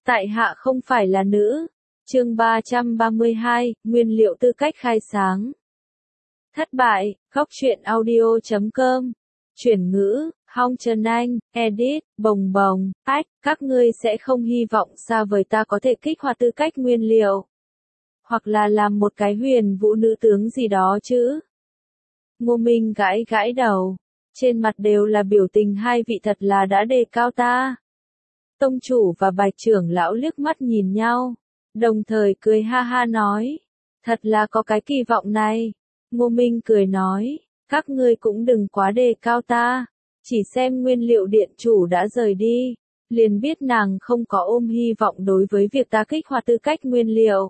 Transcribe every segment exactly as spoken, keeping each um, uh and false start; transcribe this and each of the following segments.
Tại hạ không phải là nữ. Chương ba trăm ba mươi hai, nguyên liệu tư cách khai sáng. Thất bại, góc truyện audio chấm com. Chuyển ngữ, Hong Trần Anh, edit, bồng bồng, ách, các ngươi sẽ không hy vọng xa vời ta có thể kích hoạt tư cách nguyên liệu. Hoặc là làm một cái huyền vũ nữ tướng gì đó chứ. Ngô Minh gãi gãi đầu. Trên mặt đều là biểu tình hai vị thật là đã đề cao ta. Tông chủ và Bạch trưởng lão liếc mắt nhìn nhau. Đồng thời cười ha ha nói. Thật là có cái kỳ vọng này. Ngô Minh cười nói. Các ngươi cũng đừng quá đề cao ta. Chỉ xem nguyên liệu điện chủ đã rời đi. Liền biết nàng không có ôm hy vọng đối với việc ta kích hoạt tư cách nguyên liệu.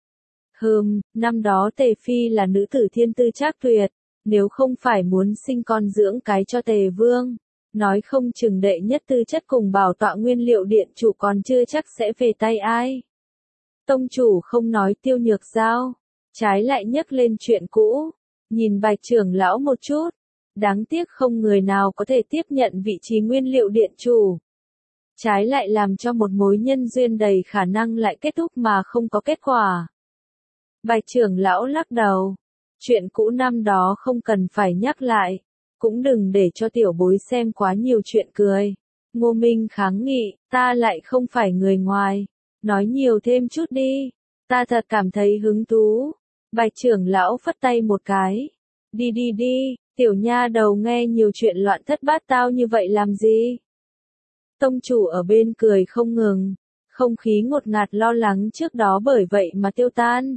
Hừm, năm đó Tề Phi là nữ tử thiên tư trác tuyệt. Nếu không phải muốn sinh con dưỡng cái cho Tề Vương. Nói không chừng đệ nhất tư chất cùng bảo tọa nguyên liệu điện chủ còn chưa chắc sẽ về tay ai. Tông chủ không nói Tiêu Nhược Giao. Trái lại nhắc lên chuyện cũ. Nhìn Bạch trưởng lão một chút. Đáng tiếc không người nào có thể tiếp nhận vị trí nguyên liệu điện chủ. Trái lại làm cho một mối nhân duyên đầy khả năng lại kết thúc mà không có kết quả. Bạch trưởng lão lắc đầu. Chuyện cũ năm đó không cần phải nhắc lại. Cũng đừng để cho tiểu bối xem quá nhiều chuyện cười. Ngô Minh kháng nghị, ta lại không phải người ngoài. Nói nhiều thêm chút đi. Ta thật cảm thấy hứng thú. Bạch trưởng lão phất tay một cái. Đi đi đi, tiểu nha đầu nghe nhiều chuyện loạn thất bát tao như vậy làm gì? Tông chủ ở bên cười không ngừng. Không khí ngột ngạt lo lắng trước đó bởi vậy mà tiêu tan.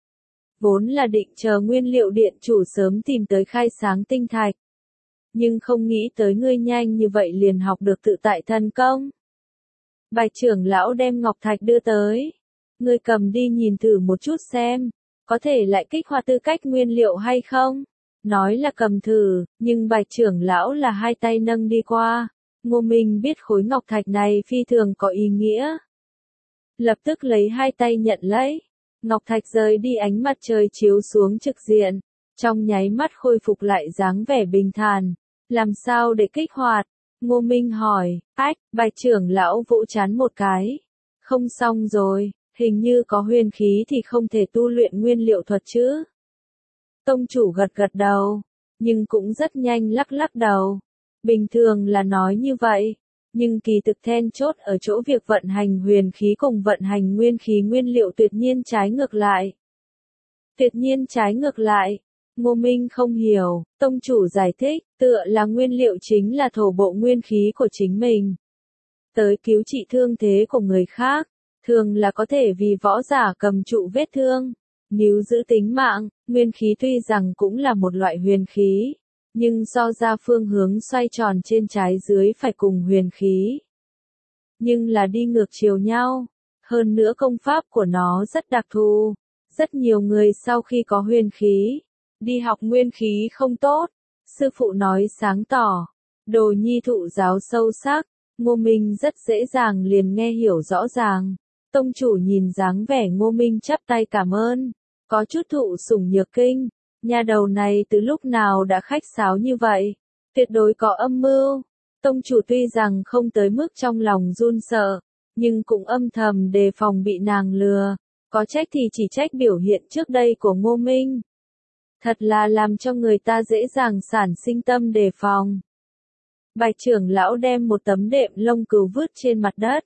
Vốn là định chờ nguyên liệu điện chủ sớm tìm tới khai sáng tinh thạch. Nhưng không nghĩ tới ngươi nhanh như vậy liền học được tự tại thần công. Bạch trưởng lão đem ngọc thạch đưa tới. Ngươi cầm đi nhìn thử một chút xem. Có thể lại kích hoạt tư cách nguyên liệu hay không? Nói là cầm thử, nhưng bạch trưởng lão là hai tay nâng đi qua. Ngô Minh biết khối ngọc thạch này phi thường có ý nghĩa. Lập tức lấy hai tay nhận lấy. Ngọc thạch rời đi ánh mặt trời chiếu xuống trực diện. Trong nháy mắt khôi phục lại dáng vẻ bình thản. Làm sao để kích hoạt? Ngô Minh hỏi. Ách, Bạch trưởng lão vỗ chán một cái. Không xong rồi, hình như có huyền khí thì không thể tu luyện nguyên liệu thuật chứ. Tông chủ gật gật đầu, nhưng cũng rất nhanh lắc lắc đầu. Bình thường là nói như vậy, nhưng kỳ thực then chốt ở chỗ việc vận hành huyền khí cùng vận hành nguyên khí nguyên liệu tuyệt nhiên trái ngược lại. Tuyệt nhiên trái ngược lại. Ngô Minh không hiểu, tông chủ giải thích, tựa là nguyên liệu chính là thổ bộ nguyên khí của chính mình. Tới cứu trị thương thế của người khác, thường là có thể vì võ giả cầm trụ vết thương, níu giữ tính mạng, nguyên khí tuy rằng cũng là một loại huyền khí, nhưng do ra phương hướng xoay tròn trên trái dưới phải cùng huyền khí. Nhưng là đi ngược chiều nhau, hơn nữa công pháp của nó rất đặc thù, rất nhiều người sau khi có huyền khí, đi học nguyên khí không tốt, sư phụ nói sáng tỏ, đồ nhi thụ giáo sâu sắc, Ngô Minh rất dễ dàng liền nghe hiểu rõ ràng. Tông chủ nhìn dáng vẻ Ngô Minh chắp tay cảm ơn, có chút thụ sủng nhược kinh, nhà đầu này từ lúc nào đã khách sáo như vậy, tuyệt đối có âm mưu. Tông chủ tuy rằng không tới mức trong lòng run sợ, nhưng cũng âm thầm đề phòng bị nàng lừa, có trách thì chỉ trách biểu hiện trước đây của Ngô Minh. Thật là làm cho người ta dễ dàng sản sinh tâm đề phòng. Bạch trưởng lão đem một tấm đệm lông cừu vứt trên mặt đất.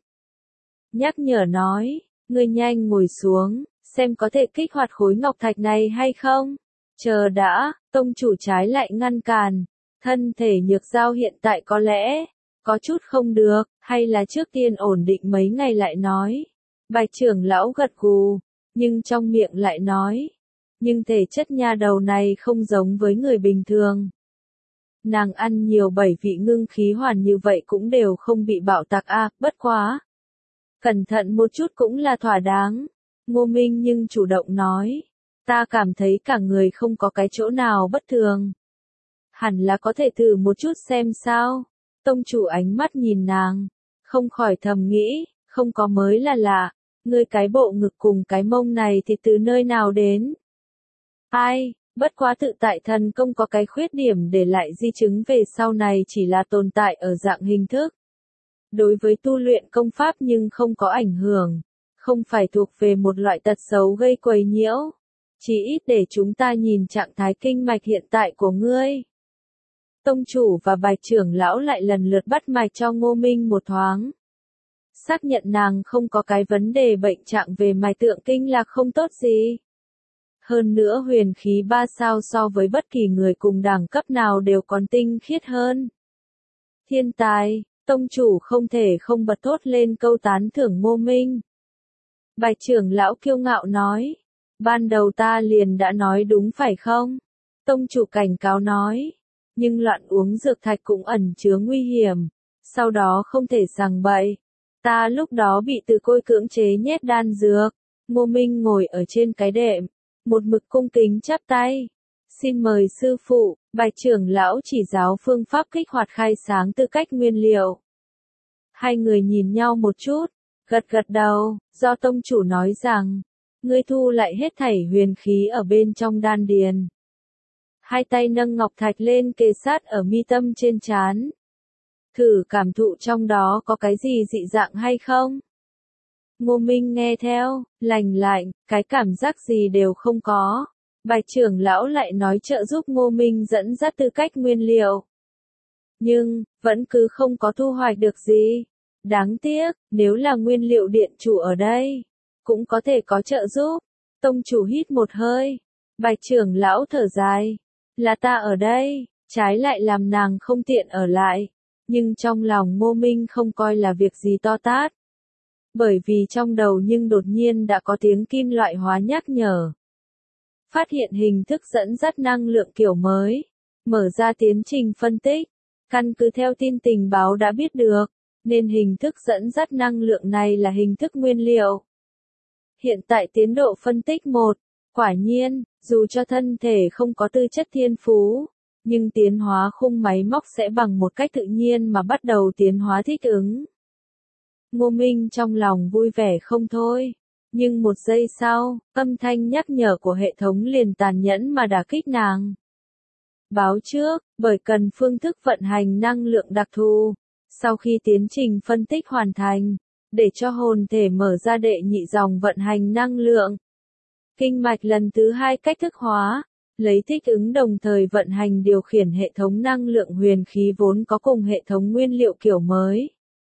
Nhắc nhở nói, ngươi nhanh ngồi xuống, xem có thể kích hoạt khối ngọc thạch này hay không. Chờ đã, tông chủ trái lại ngăn cản. Thân thể Nhược Giao hiện tại có lẽ, có chút không được, hay là trước tiên ổn định mấy ngày lại nói. Bạch trưởng lão gật gù, nhưng trong miệng lại nói. Nhưng thể chất nha đầu này không giống với người bình thường. Nàng ăn nhiều bảy vị ngưng khí hoàn như vậy cũng đều không bị bạo tạc a, à, bất quá. Cẩn thận một chút cũng là thỏa đáng. Ngô Minh nhưng chủ động nói. Ta cảm thấy cả người không có cái chỗ nào bất thường. Hẳn là có thể thử một chút xem sao. Tông chủ ánh mắt nhìn nàng. Không khỏi thầm nghĩ, không có mới là lạ. Ngươi cái bộ ngực cùng cái mông này thì từ nơi nào đến? Ai, bất quá tự tại thần công có cái khuyết điểm để lại di chứng về sau này chỉ là tồn tại ở dạng hình thức. đối với tu luyện công pháp nhưng không có ảnh hưởng, không phải thuộc về một loại tật xấu gây quấy nhiễu. Chỉ ít để chúng ta nhìn trạng thái kinh mạch hiện tại của ngươi. Tông chủ và Bạch trưởng lão lại lần lượt bắt mạch cho Ngô Minh một thoáng. Xác nhận nàng không có cái vấn đề bệnh trạng về mạch tượng kinh lạc không tốt gì. Hơn nữa huyền khí ba sao so với bất kỳ người cùng đẳng cấp nào đều còn tinh khiết hơn. Thiên tài, tông chủ không thể không bật thốt lên câu tán thưởng Ngô Minh. Bạch trưởng lão kiêu ngạo nói, ban đầu ta liền đã nói đúng phải không? Tông chủ cảnh cáo nói, nhưng loạn uống dược thạch cũng ẩn chứa nguy hiểm, sau đó không thể sằng bậy. Ta lúc đó bị từ côi cưỡng chế nhét đan dược. Ngô Minh ngồi ở trên cái đệm, một mực cung kính chắp tay. Xin mời sư phụ. Bạch trưởng lão chỉ giáo phương pháp kích hoạt khai sáng tư cách nguyên liệu. Hai người nhìn nhau một chút, gật gật đầu, do tông chủ nói rằng, ngươi thu lại hết thảy huyền khí ở bên trong đan điền. Hai tay nâng ngọc thạch lên kề sát ở mi tâm trên trán. Thử cảm thụ trong đó có cái gì dị dạng hay không? Ngô Minh nghe theo, lành lạnh, cái cảm giác gì đều không có. Bạch trưởng lão lại nói trợ giúp Ngô Minh dẫn dắt tư cách nguyên liệu. Nhưng, vẫn cứ không có thu hoạch được gì. Đáng tiếc, nếu là nguyên liệu điện chủ ở đây, cũng có thể có trợ giúp. Tông chủ hít một hơi. Bạch trưởng lão thở dài. Là ta ở đây, trái lại làm nàng không tiện ở lại. Nhưng trong lòng Ngô Minh không coi là việc gì to tát. Bởi vì trong đầu nhưng đột nhiên đã có tiếng kim loại hóa nhắc nhở. Phát hiện hình thức dẫn dắt năng lượng kiểu mới. Mở ra tiến trình phân tích. Căn cứ theo tin tình báo đã biết được, nên hình thức dẫn dắt năng lượng này là hình thức nguyên liệu. Hiện tại tiến độ phân tích một. Quả nhiên, dù cho thân thể không có tư chất thiên phú, nhưng tiến hóa khung máy móc sẽ bằng một cách tự nhiên mà bắt đầu tiến hóa thích ứng. Ngô Minh trong lòng vui vẻ không thôi. Nhưng một giây sau, âm thanh nhắc nhở của hệ thống liền tàn nhẫn mà đả kích nàng. Báo trước, bởi cần phương thức vận hành năng lượng đặc thù. Sau khi tiến trình phân tích hoàn thành, để cho hồn thể mở ra đệ nhị dòng vận hành năng lượng. Kinh mạch lần thứ hai cách thức hóa, lấy thích ứng đồng thời vận hành điều khiển hệ thống năng lượng huyền khí vốn có cùng hệ thống nguyên liệu kiểu mới.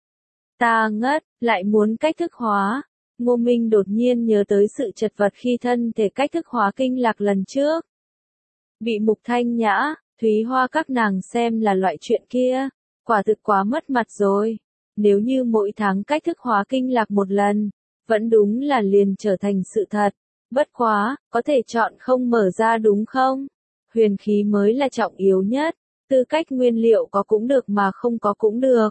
Ta ngất, lại muốn cách thức hóa. Ngô Minh đột nhiên nhớ tới sự chật vật khi thân thể cách thức hóa kinh lạc lần trước. Bị Mục Thanh Nhã, Thúy Hoa các nàng xem là loại chuyện kia, quả thực quá mất mặt rồi. Nếu như mỗi tháng cách thức hóa kinh lạc một lần, vẫn đúng là liền trở thành sự thật. Bất quá, có thể chọn không mở ra đúng không? Huyền khí mới là trọng yếu nhất, tư cách nguyên liệu có cũng được mà không có cũng được.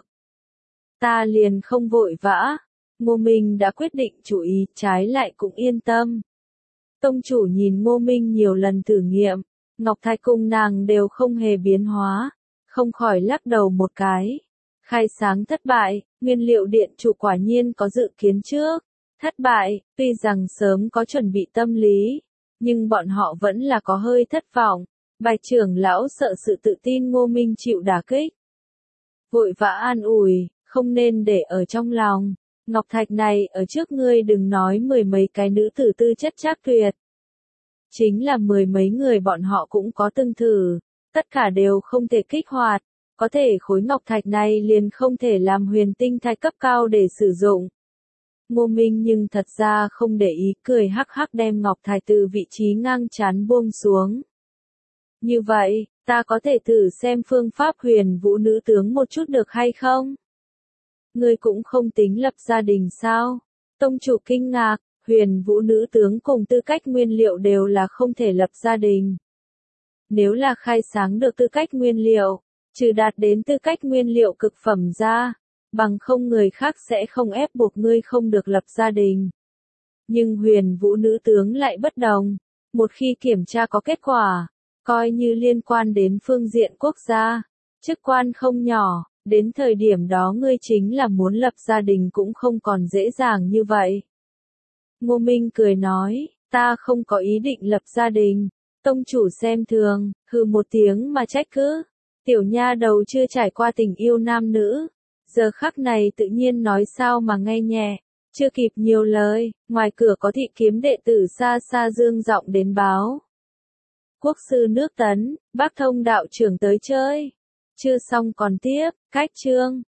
Ta liền không vội vã. Ngô Minh đã quyết định chủ ý, trái lại cũng yên tâm. Tông chủ nhìn Ngô Minh nhiều lần thử nghiệm, ngọc thạch cùng nàng đều không hề biến hóa, không khỏi lắc đầu một cái. Khai sáng thất bại, nguyên liệu điện chủ quả nhiên có dự kiến trước. Thất bại, tuy rằng sớm có chuẩn bị tâm lý, nhưng bọn họ vẫn là có hơi thất vọng. Bạch trưởng lão sợ sự tự tin Ngô Minh chịu đả kích. Vội vã an ủi, không nên để ở trong lòng. Ngọc thạch này ở trước ngươi đừng nói mười mấy cái nữ tử tư chất trác tuyệt. Chính là mười mấy người bọn họ cũng có từng thử, tất cả đều không thể kích hoạt. Có thể khối ngọc thạch này liền không thể làm huyền tinh thạch cấp cao để sử dụng. Ngô Minh nhưng thật ra không để ý, cười hắc hắc đem ngọc thạch từ vị trí ngang chán buông xuống. Như vậy, ta có thể thử xem phương pháp huyền vũ nữ tướng một chút được hay không? Ngươi cũng không tính lập gia đình sao? Tông chủ kinh ngạc, huyền vũ nữ tướng cùng tư cách nguyên liệu đều là không thể lập gia đình. Nếu là khai sáng được tư cách nguyên liệu, trừ đạt đến tư cách nguyên liệu cực phẩm ra, bằng không người khác sẽ không ép buộc ngươi không được lập gia đình. Nhưng huyền vũ nữ tướng lại bất đồng, một khi kiểm tra có kết quả, coi như liên quan đến phương diện quốc gia, chức quan không nhỏ, đến thời điểm đó ngươi chính là muốn lập gia đình cũng không còn dễ dàng như vậy. Ngô Minh cười nói, ta không có ý định lập gia đình. Tông chủ xem thường, hừ một tiếng mà trách cứ. Tiểu nha đầu chưa trải qua tình yêu nam nữ, giờ khắc này tự nhiên nói sao mà nghe nhẹ, chưa kịp nhiều lời, ngoài cửa có thị kiếm đệ tử xa xa dương giọng đến báo. Quốc sư nước Tấn, Bác Thông đạo trưởng tới chơi. Chưa xong còn tiếp, cách chương.